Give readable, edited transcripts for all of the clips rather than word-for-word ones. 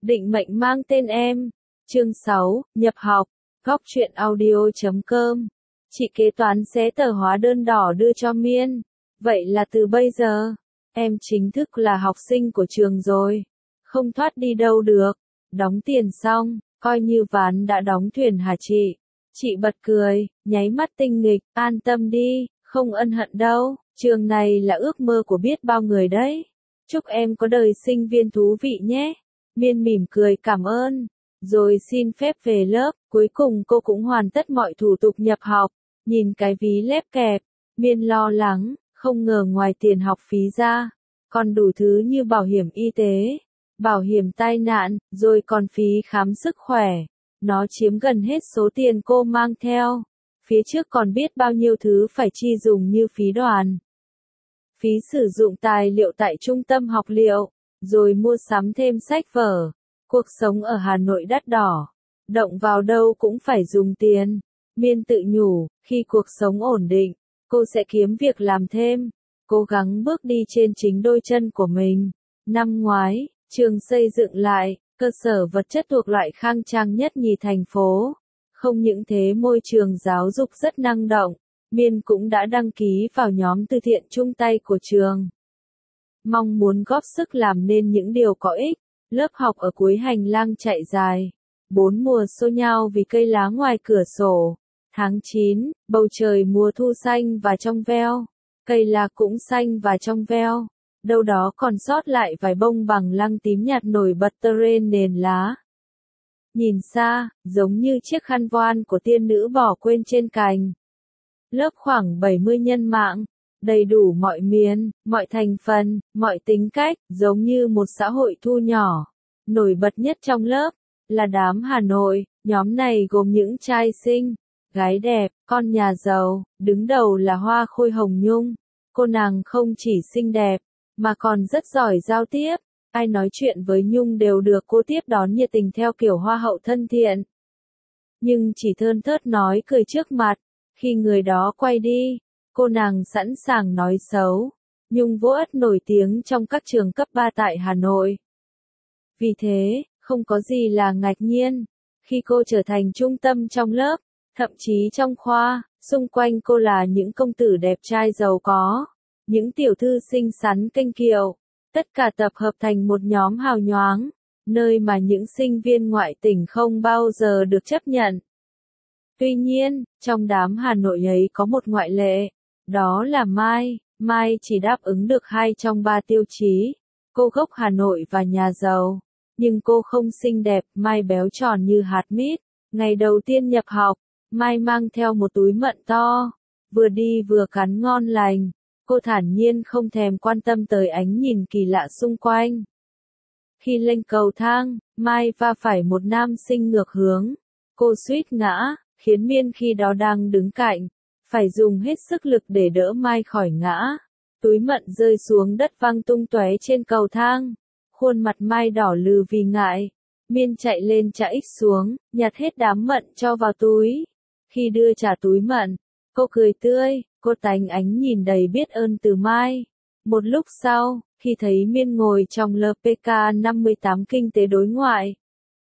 Định mệnh mang tên em. Chương 6, nhập học. Góc truyện audio.com. Chị kế toán xé tờ hóa đơn đỏ đưa cho Miên. Vậy là từ bây giờ, em chính thức là học sinh của trường rồi. Không thoát đi đâu được. Đóng tiền xong, coi như ván đã đóng thuyền hả chị? Chị bật cười, nháy mắt tinh nghịch, an tâm đi, không ân hận đâu. Trường này là ước mơ của biết bao người đấy. Chúc em có đời sinh viên thú vị nhé. Miên mỉm cười cảm ơn, rồi xin phép về lớp. Cuối cùng cô cũng hoàn tất mọi thủ tục nhập học. Nhìn cái ví lép kẹp, Miên lo lắng, không ngờ ngoài tiền học phí ra, còn đủ thứ như bảo hiểm y tế, bảo hiểm tai nạn, rồi còn phí khám sức khỏe. Nó chiếm gần hết số tiền cô mang theo. Phía trước còn biết bao nhiêu thứ phải chi dùng như phí đoàn, phí sử dụng tài liệu tại trung tâm học liệu, rồi mua sắm thêm sách vở. Cuộc sống ở Hà Nội đắt đỏ, động vào đâu cũng phải dùng tiền. Miên tự nhủ, khi cuộc sống ổn định, cô sẽ kiếm việc làm thêm, cố gắng bước đi trên chính đôi chân của mình. Năm ngoái, trường xây dựng lại, cơ sở vật chất thuộc loại khang trang nhất nhì thành phố. Không những thế môi trường giáo dục rất năng động, Miên cũng đã đăng ký vào nhóm từ thiện chung tay của trường. Mong muốn góp sức làm nên những điều có ích. Lớp học ở cuối hành lang chạy dài. 4 mùa xô nhau vì cây lá ngoài cửa sổ. Tháng 9, bầu trời mùa thu xanh và trong veo. Cây lá cũng xanh và trong veo. Đâu đó còn sót lại vài bông bằng lăng tím nhạt nổi bật trên nền lá. Nhìn xa, giống như chiếc khăn voan của tiên nữ bỏ quên trên cành. Lớp khoảng 70 nhân mạng, đầy đủ mọi miền, mọi thành phần, mọi tính cách, giống như một xã hội thu nhỏ. Nổi bật nhất trong lớp là đám Hà Nội. Nhóm này gồm những trai xinh, gái đẹp, con nhà giàu. Đứng đầu là Hoa Khôi Hồng Nhung. Cô nàng không chỉ xinh đẹp, mà còn rất giỏi giao tiếp. Ai nói chuyện với Nhung đều được cô tiếp đón nhiệt tình theo kiểu hoa hậu thân thiện. Nhưng chỉ thơn thớt nói cười trước mặt. Khi người đó quay đi, cô nàng sẵn sàng nói xấu. Nhung vô ất nổi tiếng trong các trường cấp 3 tại Hà Nội. Vì thế, không có gì là ngạc nhiên khi cô trở thành trung tâm trong lớp, thậm chí trong khoa. Xung quanh cô là những công tử đẹp trai giàu có, những tiểu thư xinh xắn kênh kiệu, tất cả tập hợp thành một nhóm hào nhoáng, nơi mà những sinh viên ngoại tỉnh không bao giờ được chấp nhận. Tuy nhiên, trong đám Hà Nội ấy có một ngoại lệ, đó là Mai. Mai chỉ đáp ứng được 2 trong 3 tiêu chí, cô gốc Hà Nội và nhà giàu. Nhưng cô không xinh đẹp, Mai béo tròn như hạt mít. Ngày đầu tiên nhập học, Mai mang theo một túi mận to, vừa đi vừa cắn ngon lành. Cô thản nhiên không thèm quan tâm tới ánh nhìn kỳ lạ xung quanh. Khi lên cầu thang, Mai va phải một nam sinh ngược hướng. Cô suýt ngã, khiến Miên khi đó đang đứng cạnh, phải dùng hết sức lực để đỡ Mai khỏi ngã. Túi mận rơi xuống đất văng tung tóe trên cầu thang. Khuôn mặt Mai đỏ lừ vì ngại. Miên chạy lên trả ích xuống, nhặt hết đám mận cho vào túi. Khi đưa trả túi mận, cô cười tươi, cô tánh ánh nhìn đầy biết ơn từ Mai. Một lúc sau, khi thấy Miên ngồi trong LPK 58 kinh tế đối ngoại,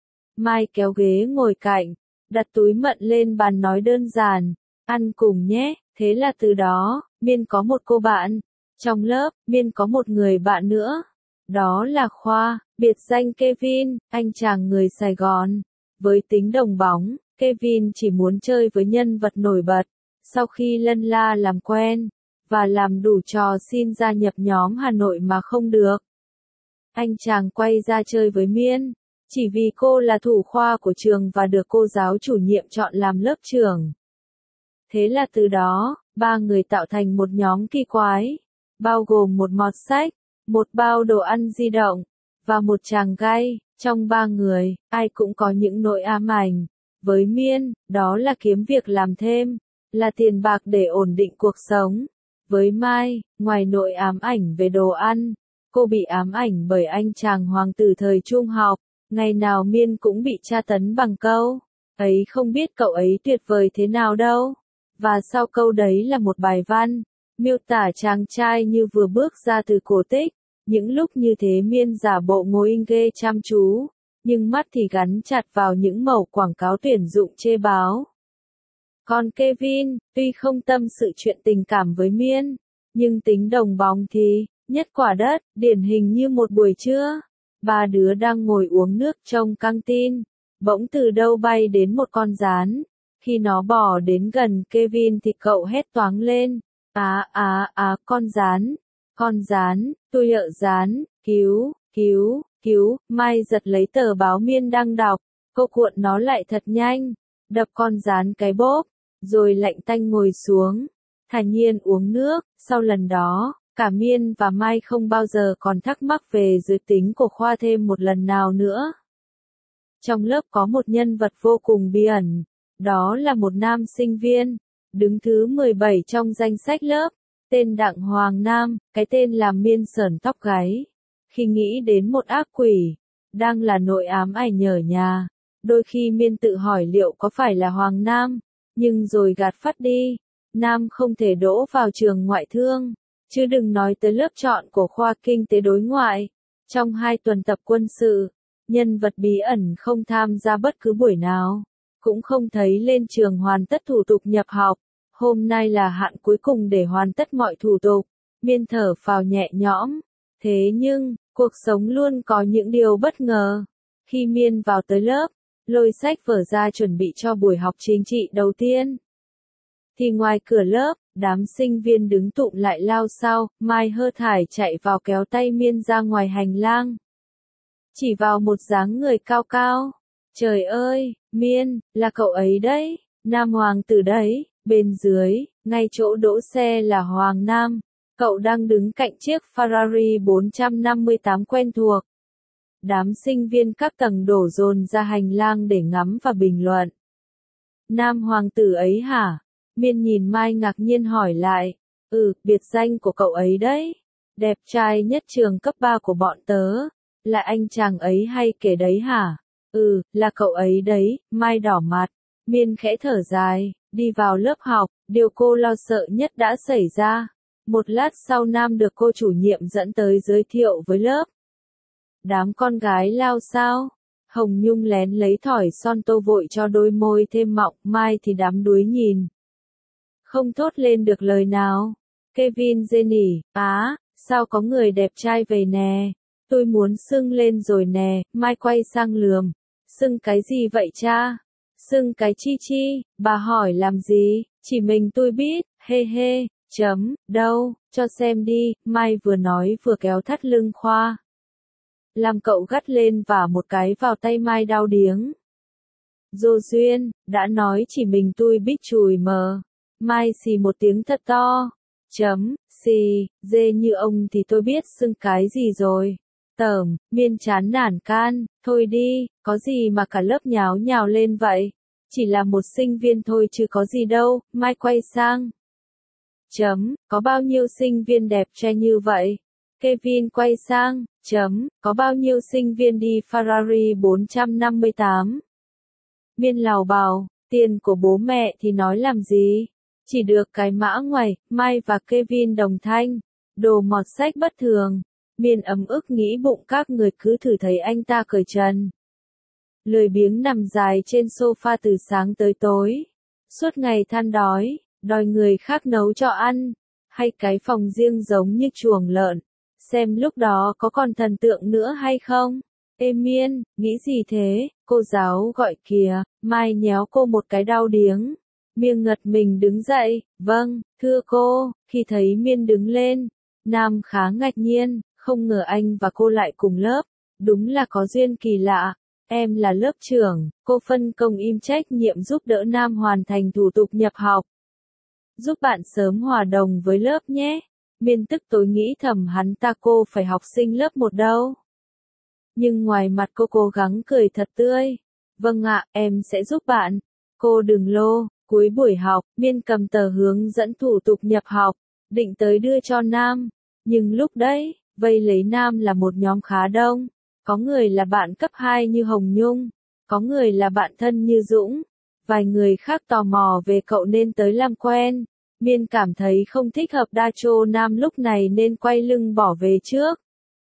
Mai kéo ghế ngồi cạnh, đặt túi mận lên bàn nói đơn giản, ăn cùng nhé. Thế là từ đó, Miên có một cô bạn. Trong lớp, Miên có một người bạn nữa. Đó là Khoa, biệt danh Kevin, anh chàng người Sài Gòn. Với tính đồng bóng, Kevin chỉ muốn chơi với nhân vật nổi bật. Sau khi lân la làm quen, và làm đủ trò xin gia nhập nhóm Hà Nội mà không được, anh chàng quay ra chơi với Miên, chỉ vì cô là thủ khoa của trường và được cô giáo chủ nhiệm chọn làm lớp trưởng. Thế là từ đó, 3 người tạo thành một nhóm kỳ quái, bao gồm một mọt sách, một bao đồ ăn di động, và một chàng gay. Trong 3 người, ai cũng có những nỗi ám ảnh. Với Miên, đó là kiếm việc làm thêm, là tiền bạc để ổn định cuộc sống. Với Mai, ngoài nỗi ám ảnh về đồ ăn, cô bị ám ảnh bởi anh chàng hoàng tử thời trung học. Ngày nào Miên cũng bị tra tấn bằng câu ấy không biết cậu ấy tuyệt vời thế nào đâu. Và sau câu đấy là một bài văn, miêu tả chàng trai như vừa bước ra từ cổ tích. Những lúc như thế Miên giả bộ ngồi ghê chăm chú, nhưng mắt thì gắn chặt vào những mẩu quảng cáo tuyển dụng chê báo. Còn Kevin, tuy không tâm sự chuyện tình cảm với Miên, nhưng tính đồng bóng thì, nhất quả đất, điển hình như một buổi trưa. Ba đứa đang ngồi uống nước trong căng tin, bỗng từ đâu bay đến một con gián. Khi nó bò đến gần Kevin thì cậu hét toáng lên, con gián, tôi ợ gián, cứu, Mai giật lấy tờ báo Miên đang đọc, cô cuộn nó lại thật nhanh, đập con gián cái bốp, rồi lạnh tanh ngồi xuống, thản nhiên uống nước. Sau lần đó, cả Miên và Mai không bao giờ còn thắc mắc về giới tính của Khoa thêm một lần nào nữa. Trong lớp có một nhân vật vô cùng bí ẩn, đó là một nam sinh viên, đứng thứ 17 trong danh sách lớp, tên Đặng Hoàng Nam, cái tên làm Miên sởn tóc gáy. Khi nghĩ đến một ác quỷ, đang là nỗi ám ảnh nhở nhà, đôi khi Miên tự hỏi liệu có phải là Hoàng Nam, nhưng rồi gạt phắt đi, Nam không thể đỗ vào trường ngoại thương, chứ đừng nói tới lớp chọn của khoa kinh tế đối ngoại. Trong 2 tuần tập quân sự, nhân vật bí ẩn không tham gia bất cứ buổi nào, cũng không thấy lên trường hoàn tất thủ tục nhập học. Hôm nay là hạn cuối cùng để hoàn tất mọi thủ tục, Miên thở phào nhẹ nhõm. Thế nhưng, cuộc sống luôn có những điều bất ngờ. Khi Miên vào tới lớp, lôi sách vở ra chuẩn bị cho buổi học chính trị đầu tiên, thì ngoài cửa lớp, đám sinh viên đứng tụm lại lao xao. Mai hơ thải chạy vào kéo tay Miên ra ngoài hành lang, chỉ vào một dáng người cao cao. Trời ơi, Miên, là cậu ấy đấy, Nam Hoàng tử đấy. Bên dưới, ngay chỗ đỗ xe là Hoàng Nam, cậu đang đứng cạnh chiếc Ferrari 458 quen thuộc. Đám sinh viên các tầng đổ dồn ra hành lang để ngắm và bình luận. Nam Hoàng tử ấy hả? Miên nhìn Mai ngạc nhiên hỏi lại. Biệt danh của cậu ấy đấy. Đẹp trai nhất trường cấp 3 của bọn tớ. Là anh chàng ấy hay kể đấy hả? Là cậu ấy đấy. Mai đỏ mặt. Miên khẽ thở dài, đi vào lớp học, điều cô lo sợ nhất đã xảy ra. Một lát sau Nam được cô chủ nhiệm dẫn tới giới thiệu với lớp. Đám con gái lao xao. Hồng Nhung lén lấy thỏi son tô vội cho đôi môi thêm mọng, Mai thì đắm đuối nhìn, không thốt lên được lời nào. Kevin rên rỉ, sao có người đẹp trai về nè, tôi muốn xưng lên rồi nè. Mai quay sang lườm, xưng cái gì vậy cha? Xưng cái chi, bà hỏi làm gì, chỉ mình tôi biết, he, đâu, cho xem đi. Mai vừa nói vừa kéo thắt lưng Khoa, làm cậu gắt lên và một cái vào tay Mai đau điếng. Dô duyên, đã nói chỉ mình tôi biết chùi mờ. Mai xì một tiếng thật to. Xì, dê như ông thì tôi biết xưng cái gì rồi. Miên chán nản can, thôi đi, có gì mà cả lớp nháo nhào lên vậy. Chỉ là một sinh viên thôi chứ có gì đâu. Mai quay sang. Có bao nhiêu sinh viên đẹp trai như vậy? Kevin quay sang. Có bao nhiêu sinh viên đi Ferrari 458? Miên lào bào, tiền của bố mẹ thì nói làm gì? Chỉ được cái mã ngoài. Mai và Kevin đồng thanh. Đồ mọt sách bất thường. Miên ấm ức nghĩ bụng các người cứ thử thấy anh ta cởi trần, lười biếng nằm dài trên sofa từ sáng tới tối, suốt ngày than đói, đòi người khác nấu cho ăn, hay cái phòng riêng giống như chuồng lợn. Xem lúc đó có còn thần tượng nữa hay không? Ê Miên, nghĩ gì thế? Cô giáo gọi kìa. Mai nhéo cô một cái đau điếng. Miên ngật mình đứng dậy. Vâng, thưa cô. Khi thấy Miên đứng lên, Nam khá ngạc nhiên, không ngờ anh và cô lại cùng lớp. Đúng là có duyên kỳ lạ. Em là lớp trưởng, cô phân công im trách nhiệm giúp đỡ Nam hoàn thành thủ tục nhập học. Giúp bạn sớm hòa đồng với lớp nhé. Miên tức tối nghĩ thầm hắn ta cô phải học sinh lớp 1 đâu. Nhưng ngoài mặt cô cố gắng cười thật tươi. Vâng ạ, em sẽ giúp bạn. Cô đừng lô. Cuối buổi học, Miên cầm tờ hướng dẫn thủ tục nhập học, định tới đưa cho Nam. Nhưng lúc đấy, vây lấy Nam là một nhóm khá đông. Có người là bạn cấp 2 như Hồng Nhung, có người là bạn thân như Dũng, vài người khác tò mò về cậu nên tới làm quen. Miên cảm thấy không thích hợp đa chô Nam lúc này nên quay lưng bỏ về trước.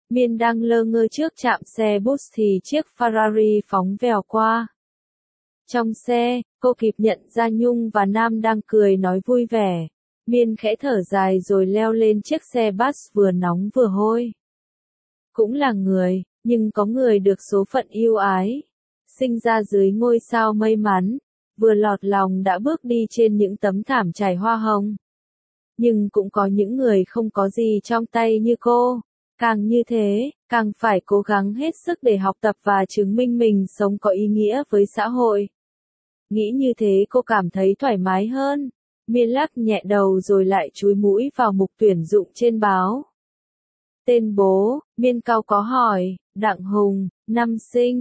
Miên đang lơ ngơ trước trạm xe bus thì chiếc Ferrari phóng vèo qua. Trong xe, cô kịp nhận ra Nhung và Nam đang cười nói vui vẻ. Miên khẽ thở dài rồi leo lên chiếc xe bus vừa nóng vừa hôi. Cũng là người, nhưng có người được số phận yêu ái. Sinh ra dưới ngôi sao may mắn, vừa lọt lòng đã bước đi trên những tấm thảm trải hoa hồng. Nhưng cũng có những người không có gì trong tay như cô. Càng như thế, càng phải cố gắng hết sức để học tập và chứng minh mình sống có ý nghĩa với xã hội. Nghĩ như thế cô cảm thấy thoải mái hơn. Miên lắc nhẹ đầu rồi lại chúi mũi vào mục tuyển dụng trên báo. Tên bố, Miên cau có hỏi, Đặng Hùng, năm sinh,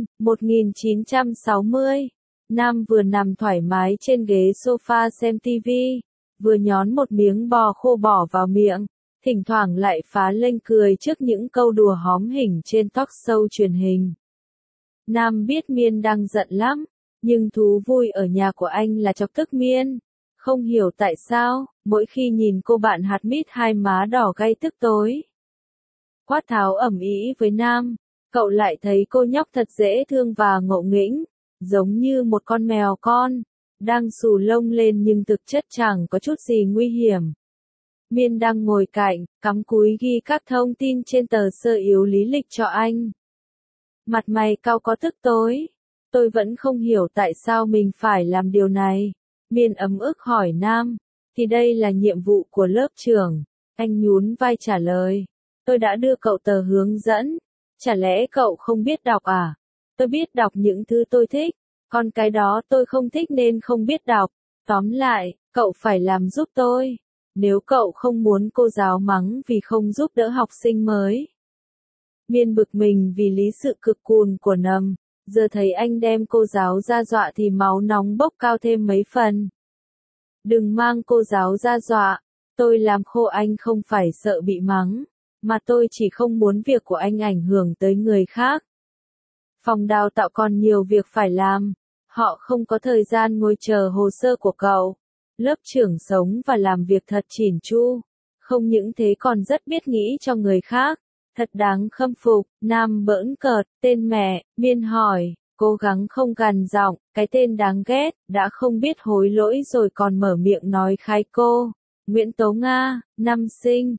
1960. Nam vừa nằm thoải mái trên ghế sofa xem TV, vừa nhón một miếng bò khô bỏ vào miệng, thỉnh thoảng lại phá lên cười trước những câu đùa hóm hỉnh trên talk show truyền hình. Nam biết Miên đang giận lắm, nhưng thú vui ở nhà của anh là chọc tức Miên. Không hiểu tại sao, mỗi khi nhìn cô bạn hạt mít hai má đỏ gay tức tối. Quát tháo ầm ĩ với Nam, cậu lại thấy cô nhóc thật dễ thương và ngộ nghĩnh, giống như một con mèo con, đang xù lông lên nhưng thực chất chẳng có chút gì nguy hiểm. Miên đang ngồi cạnh, cắm cúi ghi các thông tin trên tờ sơ yếu lý lịch cho anh. Mặt mày cau có tức tối. Tôi vẫn không hiểu tại sao mình phải làm điều này. Miên ấm ức hỏi Nam, thì đây là nhiệm vụ của lớp trưởng. Anh nhún vai trả lời, tôi đã đưa cậu tờ hướng dẫn. Chả lẽ cậu không biết đọc à? Tôi biết đọc những thứ tôi thích, còn cái đó tôi không thích nên không biết đọc. Tóm lại, cậu phải làm giúp tôi. Nếu cậu không muốn cô giáo mắng vì không giúp đỡ học sinh mới. Miên bực mình vì lý sự cực cùn của Nầm. Giờ thấy anh đem cô giáo ra dọa thì máu nóng bốc cao thêm mấy phần. Đừng mang cô giáo ra dọa. Tôi làm khô anh không phải sợ bị mắng, mà tôi chỉ không muốn việc của anh ảnh hưởng tới người khác. Phòng đào tạo còn nhiều việc phải làm. Họ không có thời gian ngồi chờ hồ sơ của cậu. Lớp trưởng sống và làm việc thật chỉn chu. Không những thế còn rất biết nghĩ cho người khác. Thật đáng khâm phục. Nam bỡn cợt, tên mẹ, Miên hỏi, cố gắng không gằn giọng, cái tên đáng ghét, đã không biết hối lỗi rồi còn mở miệng nói khai cô. Nguyễn Tố Nga, năm sinh,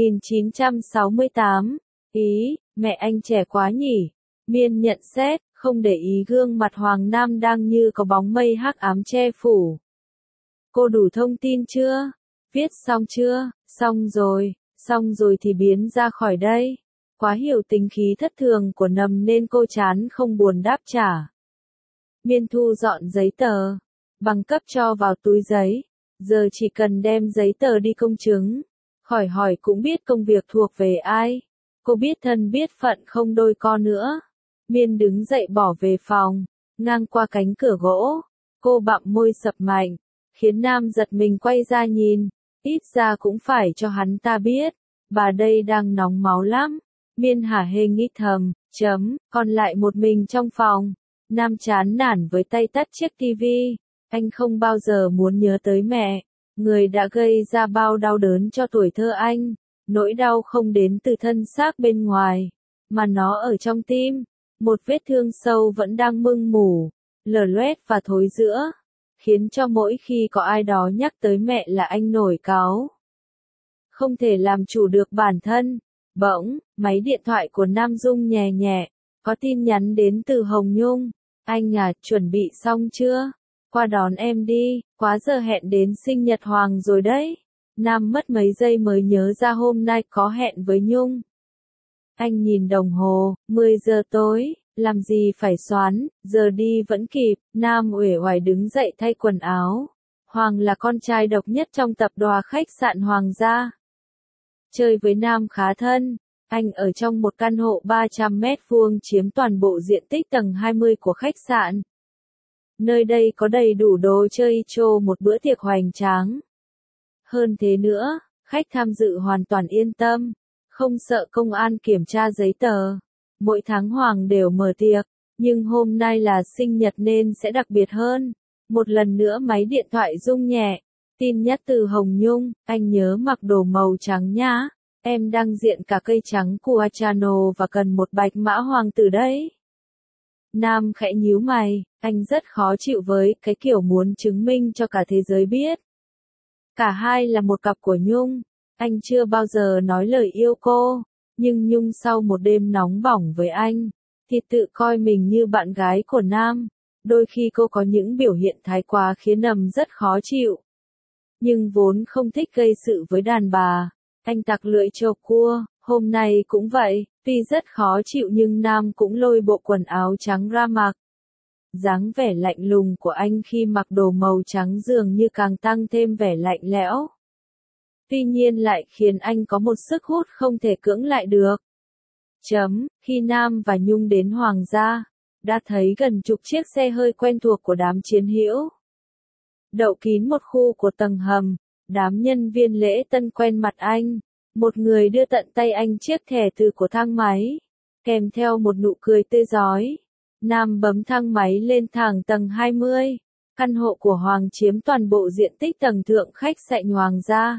1968. Ý, mẹ anh trẻ quá nhỉ. Miên nhận xét, không để ý gương mặt Hoàng Nam đang như có bóng mây hắc ám che phủ. Cô đủ thông tin chưa? Viết xong chưa? Xong rồi thì biến ra khỏi đây. Quá hiểu tính khí thất thường của Nầm nên cô chán không buồn đáp trả. Miên thu dọn giấy tờ, bằng cấp cho vào túi giấy. Giờ chỉ cần đem giấy tờ đi công chứng. Khỏi hỏi cũng biết công việc thuộc về ai. Cô biết thân biết phận không đôi co nữa. Miên đứng dậy bỏ về phòng, ngang qua cánh cửa gỗ. Cô bặm môi sập mạnh, khiến Nam giật mình quay ra nhìn. Ít ra cũng phải cho hắn ta biết, bà đây đang nóng máu lắm. Miên hả hê nghĩ thầm, còn lại một mình trong phòng. Nam chán nản với tay tắt chiếc tivi. Anh không bao giờ muốn nhớ tới mẹ, người đã gây ra bao đau đớn cho tuổi thơ anh. Nỗi đau không đến từ thân xác bên ngoài, mà nó ở trong tim. Một vết thương sâu vẫn đang mưng mủ, lở loét và thối rữa, khiến cho mỗi khi có ai đó nhắc tới mẹ là anh nổi cáu. Không thể làm chủ được bản thân. Bỗng, máy điện thoại của Nam rung nhẹ nhẹ, có tin nhắn đến từ Hồng Nhung. Anh à, chuẩn bị xong chưa? Qua đón em đi, quá giờ hẹn đến sinh nhật Hoàng rồi đấy. Nam mất mấy giây mới nhớ ra hôm nay có hẹn với Nhung. Anh nhìn đồng hồ, 10 giờ tối, làm gì phải xoắn, giờ đi vẫn kịp. Nam uể oải đứng dậy thay quần áo. Hoàng là con trai độc nhất trong tập đoàn khách sạn Hoàng gia. Chơi với Nam khá thân. Anh ở trong một căn hộ 300 mét vuông chiếm toàn bộ diện tích tầng 20 của khách sạn. Nơi đây có đầy đủ đồ chơi cho một bữa tiệc hoành tráng. Hơn thế nữa, khách tham dự hoàn toàn yên tâm, không sợ công an kiểm tra giấy tờ. Mỗi tháng Hoàng đều mở tiệc, nhưng hôm nay là sinh nhật nên sẽ đặc biệt hơn. Một lần nữa máy điện thoại rung nhẹ, tin nhắn từ Hồng Nhung, anh nhớ mặc đồ màu trắng nhá. Em đang diện cả cây trắng Cuacano và cần một bạch mã hoàng tử đấy. Nam khẽ nhíu mày, anh rất khó chịu với cái kiểu muốn chứng minh cho cả thế giới biết. Cả hai là một cặp của Nhung, anh chưa bao giờ nói lời yêu cô, nhưng Nhung sau một đêm nóng bỏng với anh, thì tự coi mình như bạn gái của Nam. Đôi khi cô có những biểu hiện thái quá khiến Nầm rất khó chịu. Nhưng vốn không thích gây sự với đàn bà, anh tặc lưỡi chộp cua, hôm nay cũng vậy, tuy rất khó chịu nhưng Nam cũng lôi bộ quần áo trắng ra mặc. Dáng vẻ lạnh lùng của anh khi mặc đồ màu trắng dường như càng tăng thêm vẻ lạnh lẽo. Tuy nhiên lại khiến anh có một sức hút không thể cưỡng lại được. Khi Nam và Nhung đến Hoàng gia, đã thấy gần chục chiếc xe hơi quen thuộc của đám chiến hữu. Đậu kín một khu của tầng hầm, đám nhân viên lễ tân quen mặt anh. Một người đưa tận tay anh chiếc thẻ từ của thang máy, kèm theo một nụ cười tươi rói. Nam bấm thang máy lên thang tầng 20. Căn hộ của Hoàng chiếm toàn bộ diện tích tầng thượng khách sạn Hoàng gia,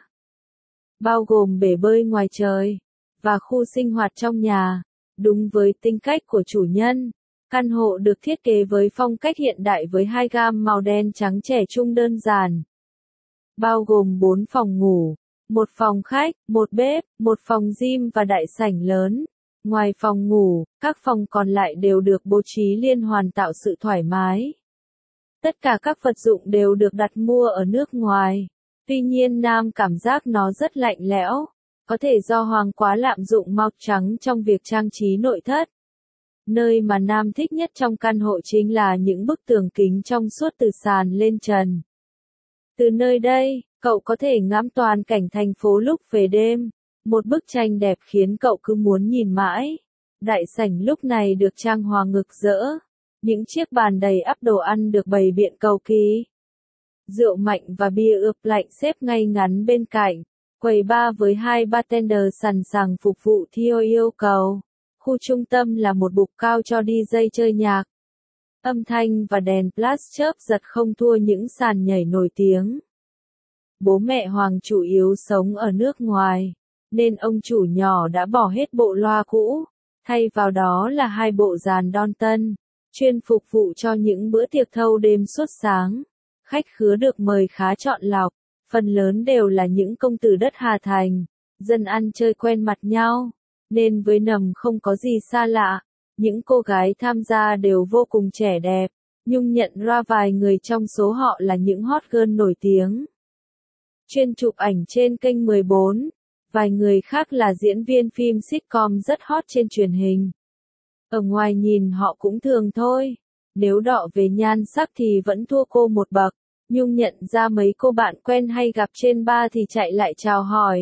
bao gồm bể bơi ngoài trời và khu sinh hoạt trong nhà. Đúng với tính cách của chủ nhân, căn hộ được thiết kế với phong cách hiện đại với hai gam màu đen trắng trẻ trung đơn giản. Bao gồm 4 phòng ngủ, một phòng khách, một bếp, một phòng gym và đại sảnh lớn. Ngoài phòng ngủ, các phòng còn lại đều được bố trí liên hoàn tạo sự thoải mái. Tất cả các vật dụng đều được đặt mua ở nước ngoài. Tuy nhiên Nam cảm giác nó rất lạnh lẽo. Có thể do Hoàng quá lạm dụng màu trắng trong việc trang trí nội thất. Nơi mà Nam thích nhất trong căn hộ chính là những bức tường kính trong suốt từ sàn lên trần. Từ nơi đây, cậu có thể ngắm toàn cảnh thành phố lúc về đêm. Một bức tranh đẹp khiến cậu cứ muốn nhìn mãi. Đại sảnh lúc này được trang hoàng rực rỡ. Những chiếc bàn đầy ắp đồ ăn được bày biện cầu kỳ. Rượu mạnh và bia ướp lạnh xếp ngay ngắn bên cạnh. Quầy bar với 2 bartender sẵn sàng phục vụ theo yêu cầu. Khu trung tâm là một bục cao cho DJ chơi nhạc. Âm thanh và đèn flash chớp giật không thua những sàn nhảy nổi tiếng. Bố mẹ Hoàng chủ yếu sống ở nước ngoài, nên ông chủ nhỏ đã bỏ hết bộ loa cũ, thay vào đó là 2 bộ dàn đon tân, chuyên phục vụ cho những bữa tiệc thâu đêm suốt sáng. Khách khứa được mời khá chọn lọc, phần lớn đều là những công tử đất Hà Thành, dân ăn chơi quen mặt nhau, nên với Nầm không có gì xa lạ. Những cô gái tham gia đều vô cùng trẻ đẹp. Nhung nhận ra vài người trong số họ là những hot girl nổi tiếng, chuyên chụp ảnh trên kênh 14. Vài người khác là diễn viên phim sitcom rất hot trên truyền hình. Ở ngoài nhìn họ cũng thường thôi. Nếu đọ về nhan sắc thì vẫn thua cô một bậc. Nhung nhận ra mấy cô bạn quen hay gặp trên bar thì chạy lại chào hỏi.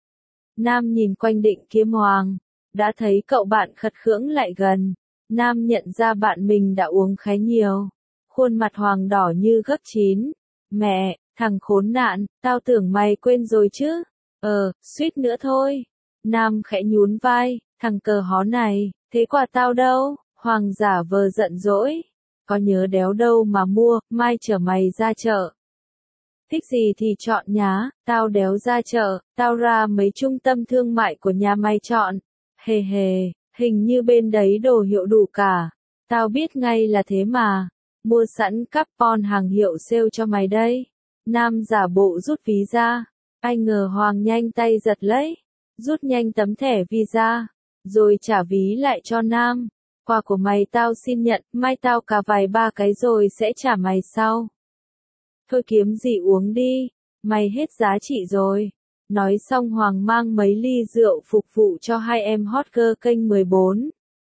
Nam nhìn quanh định kiếm Hoàng. Đã thấy cậu bạn khật khưỡng lại gần. Nam nhận ra bạn mình đã uống khá nhiều. Khuôn mặt Hoàng đỏ như gấc chín. Mẹ, thằng khốn nạn, tao tưởng mày quên rồi chứ. Suýt nữa thôi. Nam khẽ nhún vai, thằng cờ hó này, thế quà tao đâu? Hoàng giả vờ giận dỗi. Có nhớ đéo đâu mà mua, mai chở mày ra chợ. Thích gì thì chọn nhá, tao đéo ra chợ, tao ra mấy trung tâm thương mại của nhà mày chọn. Hề hề, hình như bên đấy đồ hiệu đủ cả. Tao biết ngay là thế mà. Mua sẵn cupon hàng hiệu sale cho mày đây. Nam giả bộ rút ví ra. Ai ngờ Hoàng nhanh tay giật lấy. Rút nhanh tấm thẻ visa. Rồi trả ví lại cho Nam. Quà của mày tao xin nhận, mai tao cà vài 3 cái rồi sẽ trả mày sau. Thôi kiếm gì uống đi, mày hết giá trị rồi. Nói xong Hoàng mang mấy ly rượu phục vụ cho 2 em hot girl kênh 14.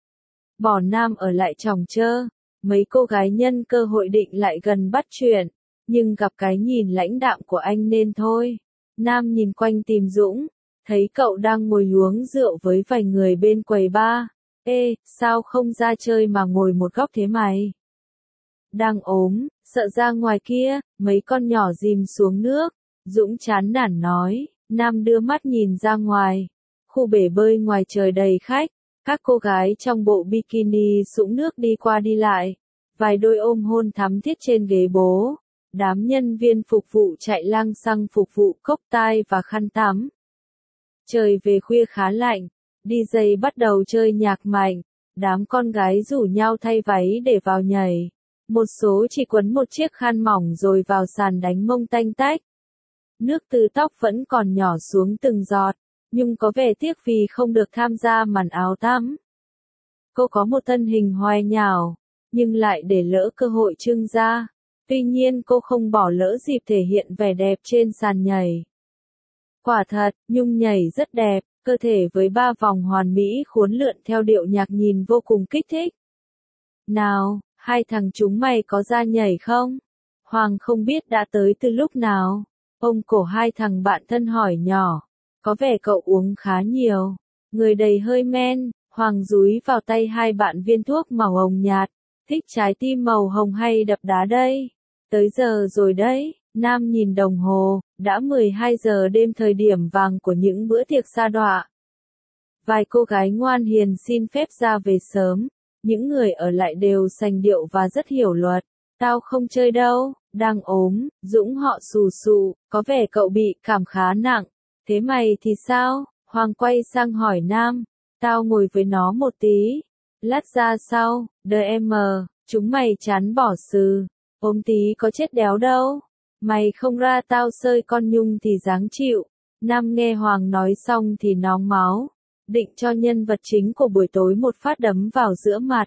Bỏ Nam ở lại chòng chơ. Mấy cô gái nhân cơ hội định lại gần bắt chuyện, nhưng gặp cái nhìn lãnh đạm của anh nên thôi. Nam nhìn quanh tìm Dũng, thấy cậu đang ngồi uống rượu với vài người bên quầy bar. Ê, sao không ra chơi mà ngồi một góc thế mày? Đang ốm, sợ ra ngoài kia, mấy con nhỏ dìm xuống nước. Dũng chán nản nói. Nam đưa mắt nhìn ra ngoài. Khu bể bơi ngoài trời đầy khách. Các cô gái trong bộ bikini sũng nước đi qua đi lại. Vài đôi ôm hôn thắm thiết trên ghế bố. Đám nhân viên phục vụ chạy lang xăng phục vụ cốc tai và khăn tắm. Trời về khuya khá lạnh, DJ bắt đầu chơi nhạc mạnh, đám con gái rủ nhau thay váy để vào nhảy. Một số chỉ quấn một chiếc khăn mỏng rồi vào sàn đánh mông tanh tách. Nước từ tóc vẫn còn nhỏ xuống từng giọt, nhưng có vẻ tiếc vì không được tham gia màn áo tắm. Cô có một thân hình hoài nhào, nhưng lại để lỡ cơ hội trưng ra. Tuy nhiên cô không bỏ lỡ dịp thể hiện vẻ đẹp trên sàn nhảy. Quả thật, Nhung nhảy rất đẹp, cơ thể với 3 vòng hoàn mỹ cuốn lượn theo điệu nhạc nhìn vô cùng kích thích. Nào, hai thằng chúng mày có ra nhảy không? Hoàng không biết đã tới từ lúc nào. Ôm cổ hai thằng bạn thân hỏi nhỏ. Có vẻ cậu uống khá nhiều. Người đầy hơi men, Hoàng dúi vào tay hai bạn viên thuốc màu hồng nhạt. Thích trái tim màu hồng hay đập đá đây? Tới giờ rồi đấy. Nam nhìn đồng hồ, đã 12 giờ đêm, thời điểm vàng của những bữa tiệc sa đọa. Vài cô gái ngoan hiền xin phép ra về sớm, những người ở lại đều sành điệu và rất hiểu luật. Tao không chơi đâu, đang ốm, Dũng họ xù xù, có vẻ cậu bị cảm khá nặng. Thế mày thì sao? Hoàng quay sang hỏi Nam. Tao ngồi với nó một tí. Lát ra sau, đợi em mờ, chúng mày chán bỏ sừ. Ốm tí có chết đéo đâu. Mày không ra tao sơi con Nhung thì dáng chịu. Nam nghe Hoàng nói xong thì nóng máu. Định cho nhân vật chính của buổi tối một phát đấm vào giữa mặt.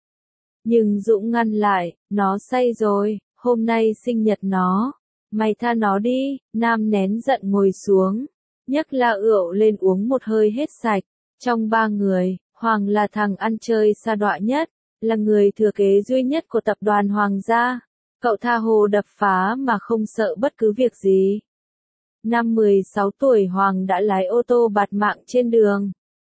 Nhưng Dũng ngăn lại, nó say rồi, hôm nay sinh nhật nó. Mày tha nó đi. Nam nén giận ngồi xuống, nhấc la rượu lên uống một hơi hết sạch. Trong 3 người, Hoàng là thằng ăn chơi sa đọa nhất, là người thừa kế duy nhất của tập đoàn Hoàng gia. Cậu tha hồ đập phá mà không sợ bất cứ việc gì. Năm 16 tuổi Hoàng đã lái ô tô bạt mạng trên đường.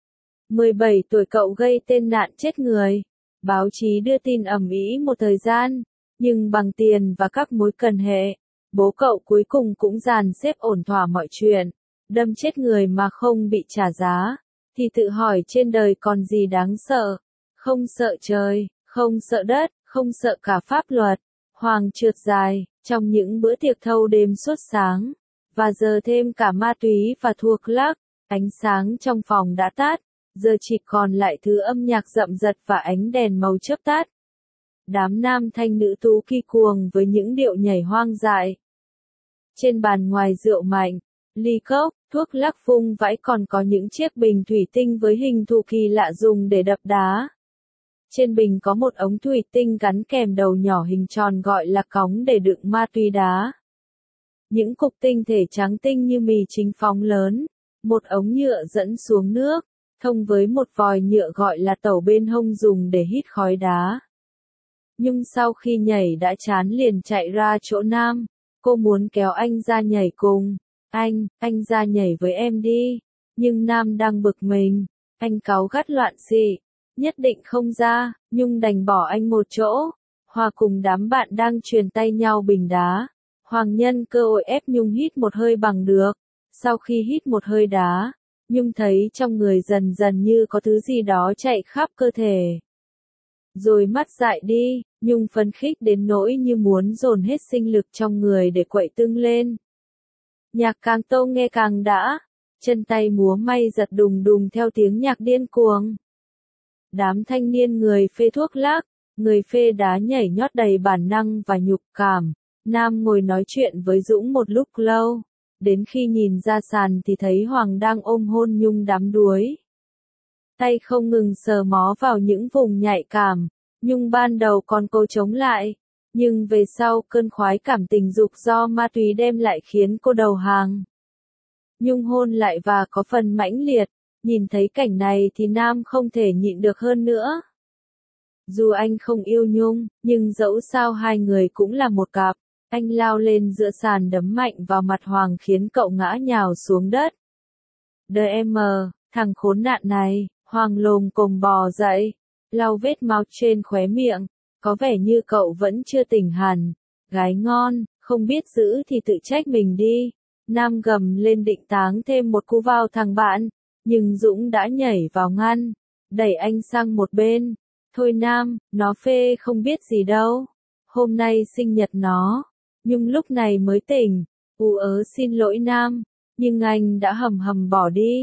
17 tuổi cậu gây tên nạn chết người. Báo chí đưa tin ầm ĩ một thời gian, nhưng bằng tiền và các mối cần hệ, bố cậu cuối cùng cũng dàn xếp ổn thỏa mọi chuyện. Đâm chết người mà không bị trả giá, thì tự hỏi trên đời còn gì đáng sợ. Không sợ trời, không sợ đất, không sợ cả pháp luật. Hoàng trượt dài, trong những bữa tiệc thâu đêm suốt sáng, và giờ thêm cả ma túy và thuốc lắc, ánh sáng trong phòng đã tắt, giờ chỉ còn lại thứ âm nhạc rậm rật và ánh đèn màu chớp tắt. Đám nam thanh nữ tú kỳ cuồng với những điệu nhảy hoang dại. Trên bàn ngoài rượu mạnh, ly cốc, thuốc lắc vung vãi, còn có những chiếc bình thủy tinh với hình thù kỳ lạ dùng để đập đá. Trên bình có một ống thủy tinh gắn kèm đầu nhỏ hình tròn gọi là cóng để đựng ma túy đá. Những cục tinh thể trắng tinh như mì chính phóng lớn. Một ống nhựa dẫn xuống nước, thông với một vòi nhựa gọi là tẩu bên hông dùng để hít khói đá. Nhung sau khi nhảy đã chán liền chạy ra chỗ Nam. Cô muốn kéo anh ra nhảy cùng. Anh ra nhảy với em đi. Nhưng Nam đang bực mình. Anh cáu gắt loạn xị. Nhất định không ra. Nhung đành bỏ anh một chỗ. Hòa cùng đám bạn đang truyền tay nhau bình đá. Hoàng nhân cơ hội ép Nhung hít một hơi bằng được. Sau khi hít một hơi đá, Nhung thấy trong người dần dần như có thứ gì đó chạy khắp cơ thể. Rồi mắt dại đi, Nhung phấn khích đến nỗi như muốn dồn hết sinh lực trong người để quậy tưng lên. Nhạc càng tâu nghe càng đã, chân tay múa may giật đùng đùng theo tiếng nhạc điên cuồng. Đám thanh niên người phê thuốc lắc, người phê đá nhảy nhót đầy bản năng và nhục cảm. Nam ngồi nói chuyện với Dũng một lúc lâu. Đến khi nhìn ra sàn thì thấy Hoàng đang ôm hôn Nhung đắm đuối. Tay không ngừng sờ mó vào những vùng nhạy cảm. Nhung ban đầu còn cố chống lại, nhưng về sau cơn khoái cảm tình dục do ma túy đem lại khiến cô đầu hàng. Nhung hôn lại và có phần mãnh liệt. Nhìn thấy cảnh này thì Nam không thể nhịn được hơn nữa. Dù anh không yêu Nhung, nhưng dẫu sao hai người cũng là một cặp. Anh lao lên giữa sàn đấm mạnh vào mặt Hoàng khiến cậu ngã nhào xuống đất. Đợi em mờ, thằng khốn nạn này. Hoàng lồm cồm bò dậy, lau vết máu trên khóe miệng. Có vẻ như cậu vẫn chưa tỉnh hẳn. Gái ngon, không biết giữ thì tự trách mình đi. Nam gầm lên định táng thêm một cú vào thằng bạn. Nhưng Dũng đã nhảy vào ngăn, đẩy anh sang một bên. Thôi Nam, nó phê không biết gì đâu. Hôm nay sinh nhật nó. Nhung lúc này mới tỉnh. Xin lỗi Nam. Nhưng anh đã hầm hầm bỏ đi.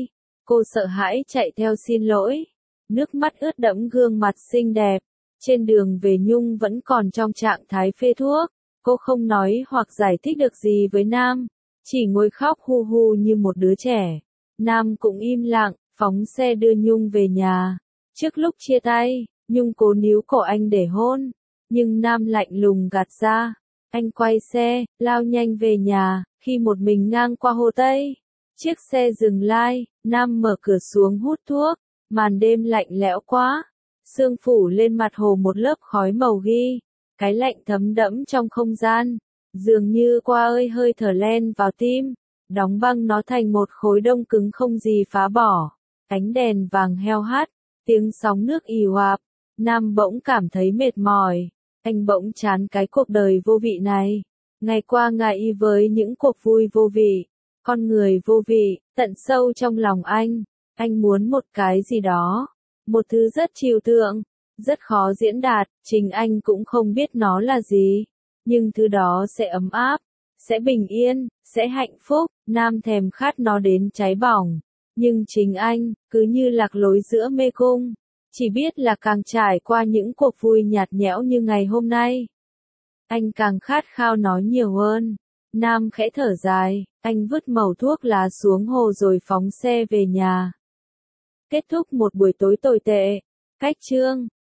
Cô sợ hãi chạy theo xin lỗi. Nước mắt ướt đẫm gương mặt xinh đẹp. Trên đường về Nhung vẫn còn trong trạng thái phê thuốc. Cô không nói hoặc giải thích được gì với Nam. Chỉ ngồi khóc hu hu như một đứa trẻ. Nam cũng im lặng, phóng xe đưa Nhung về nhà. Trước lúc chia tay, Nhung cố níu cổ anh để hôn. Nhưng Nam lạnh lùng gạt ra. Anh quay xe, lao nhanh về nhà. Khi một mình ngang qua Hồ Tây, chiếc xe dừng lại, Nam mở cửa xuống hút thuốc. Màn đêm lạnh lẽo quá. Sương phủ lên mặt hồ một lớp khói màu ghi. Cái lạnh thấm đẫm trong không gian. Dường như qua ơi hơi thở len vào tim. Đóng băng nó thành một khối đông cứng không gì phá bỏ. Ánh đèn vàng heo hắt. Tiếng sóng nước ì oạp. Nam bỗng cảm thấy mệt mỏi. Anh bỗng chán cái cuộc đời vô vị này. Ngày qua ngày với những cuộc vui vô vị. Con người vô vị, tận sâu trong lòng anh muốn một cái gì đó. Một thứ rất trừu tượng, rất khó diễn đạt, chính anh cũng không biết nó là gì. Nhưng thứ đó sẽ ấm áp, sẽ bình yên, sẽ hạnh phúc. Nam thèm khát nó đến cháy bỏng. Nhưng chính anh, cứ như lạc lối giữa mê cung. Chỉ biết là càng trải qua những cuộc vui nhạt nhẽo như ngày hôm nay, anh càng khát khao nó nhiều hơn. Nam khẽ thở dài, anh vứt mẩu thuốc lá xuống hồ rồi phóng xe về nhà. Kết thúc một buổi tối tồi tệ. Cách chương